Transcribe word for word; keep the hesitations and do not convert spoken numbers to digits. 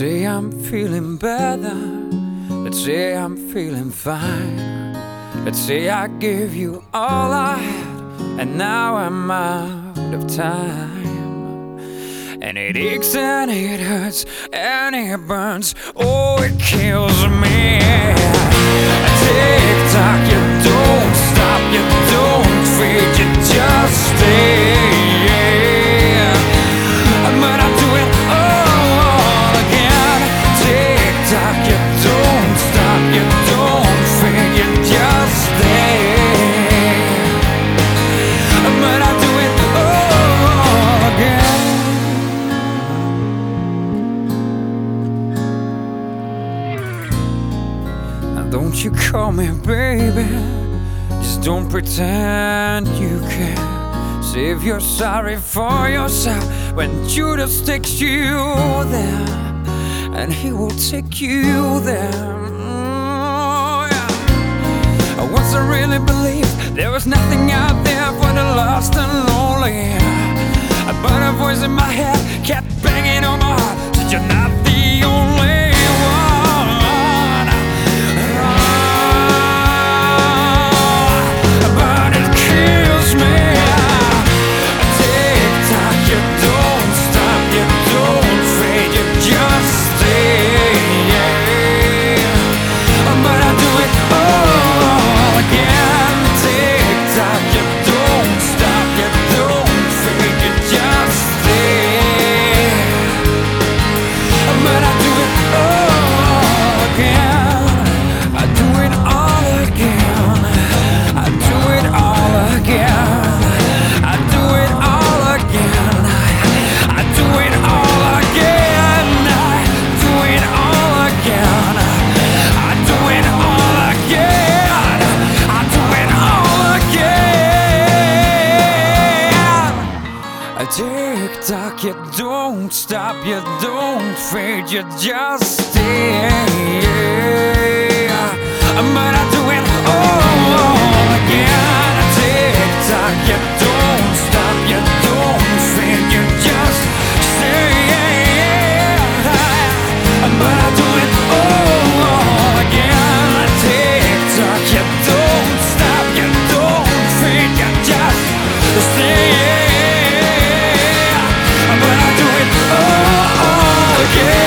say I'm feeling better. Let's say I'm feeling fine. Let's say I gave you all I had, and now I'm out of time. And it aches and it hurts and it burns. Oh, it kills me. Tick tock, you don't stop, you don't fade, you just stay. But I do it all again. Tick tock, you don't stop, you don't fade, you just stay. But I do it all again. Now don't you call me baby, just don't pretend you care. Save your sorry for yourself when Judas takes you there, and he will take you there. Mm, yeah. Once I really believed there was nothing out there for the lost and lonely, but a voice in my head kept banging on my heart, said you're not the only one. But it kills me. Tick tock, you don't stop, you don't fade, you just stay. But I do it all again. Tick tock, you don't stop, you don't fade, you just stay. But I do it all again. Tick tock, you don't stop, you don't fade, you just stay. But I do it all again.